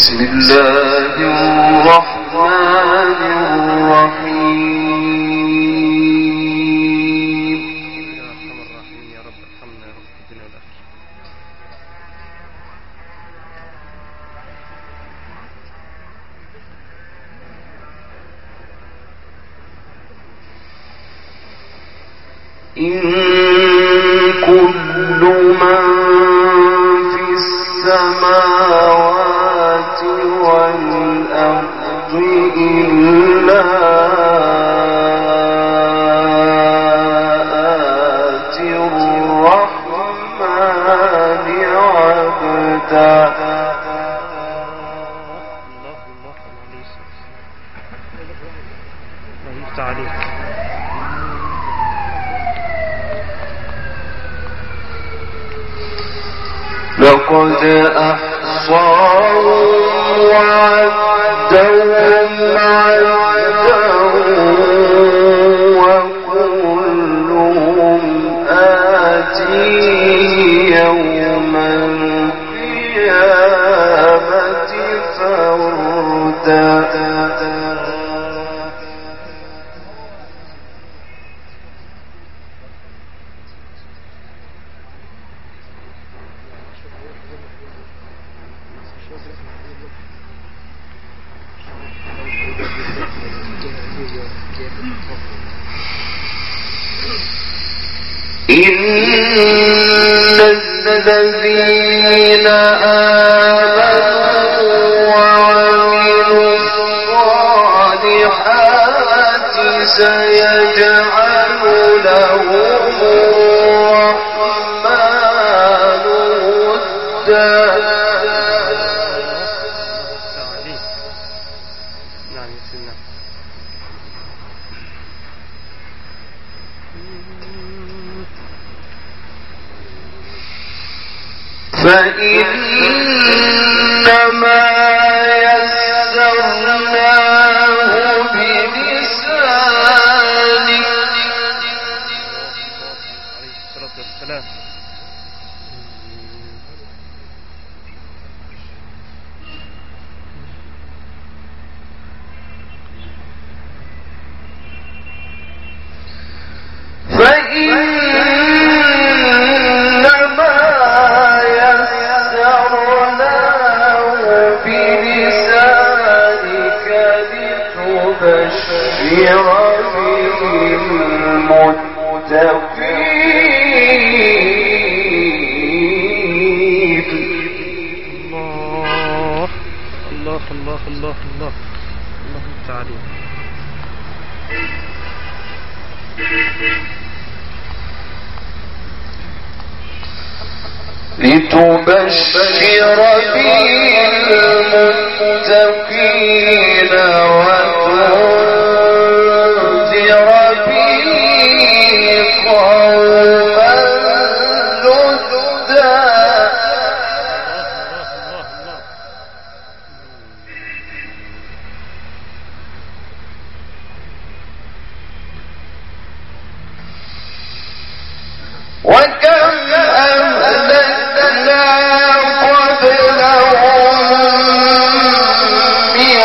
بسم الله الرحمن الرحيم. يا أرحم الراحمين يا رب ارحمنا يا رب في الدنيا والآخرة. إن كل من في السماوات والأرض إلا آتي الرحمن عبدا. الله يفتح عليك. لقد أحصاهم وعدهم عدا وكلهم آتيه يوم القيامة فردا. إن الذين آمنوا وعملوا الصالحات سيجعل لهم الرحمن ودا. نعم يا سيدنا. فإنما يسرناه بلسانك عليه الصلاة والسلام. لتبشر به المتقين وتنذر به قوما لدا. وكم أهلكنا قبلهم من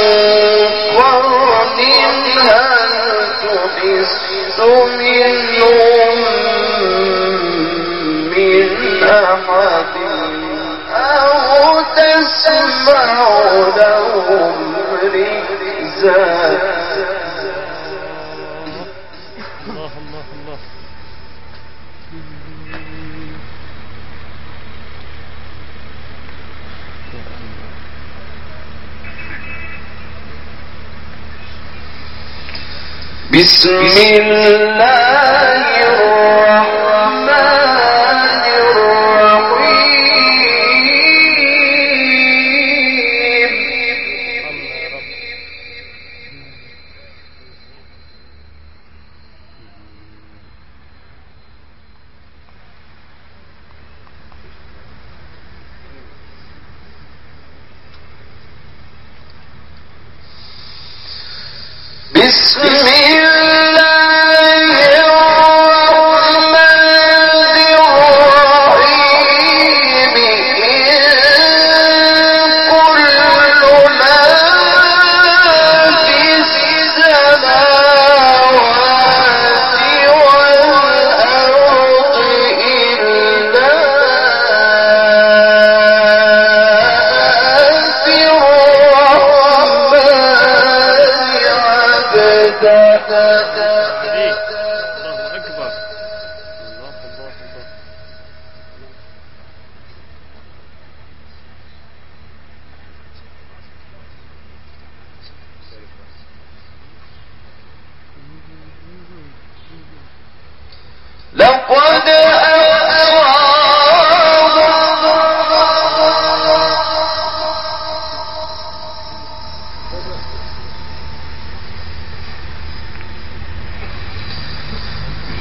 قرن هل تحس منهم من أحد أو تسمع لهم ركزا. بسم الله الرحمن الرحيم. بسم الله الرحمن الرحيم. إن كل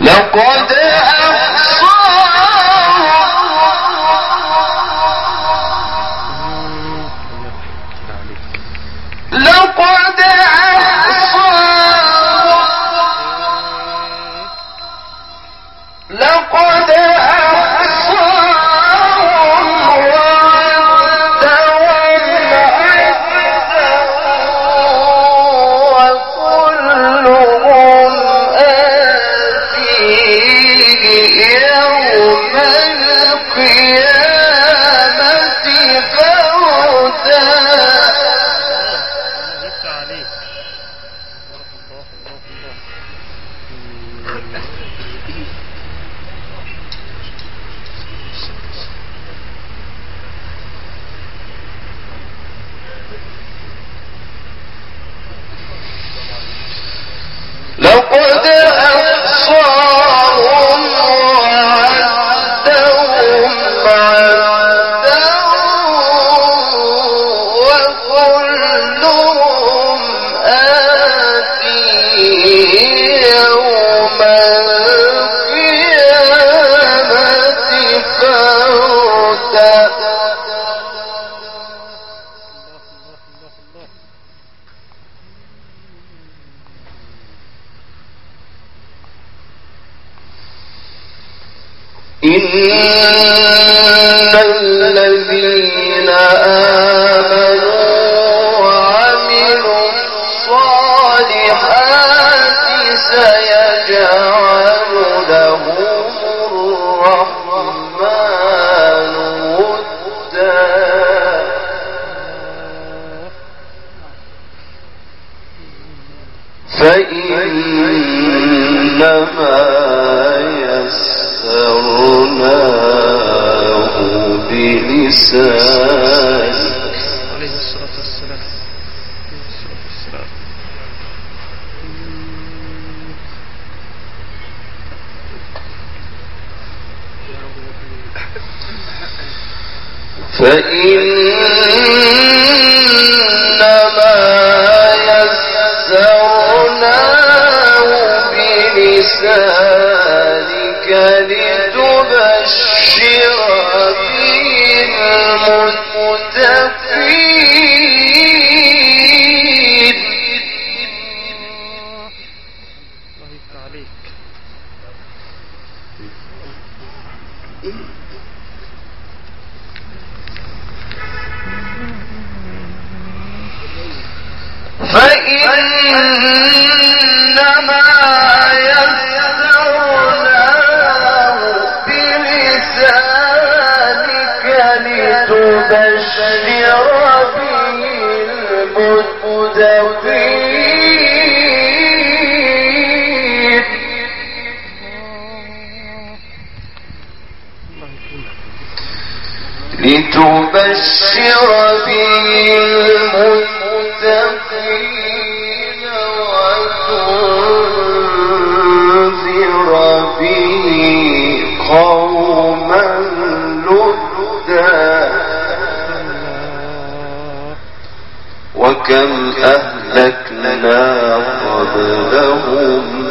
لقد الذين آمنوا وعملوا الصالحات سيجعل لهم الرحمن ودا فإنما يسرناه بلسانك عليه الصلاة والسلام. فإنما يسرناه بلسانك لتبشر به المتقين. الله يفتح عليك. فإنما يسرناه بلسانك لتبشر به المتقين. لتبشر به المتقين وتنذر به قوما لدا. وكم أهلكنا قبلهم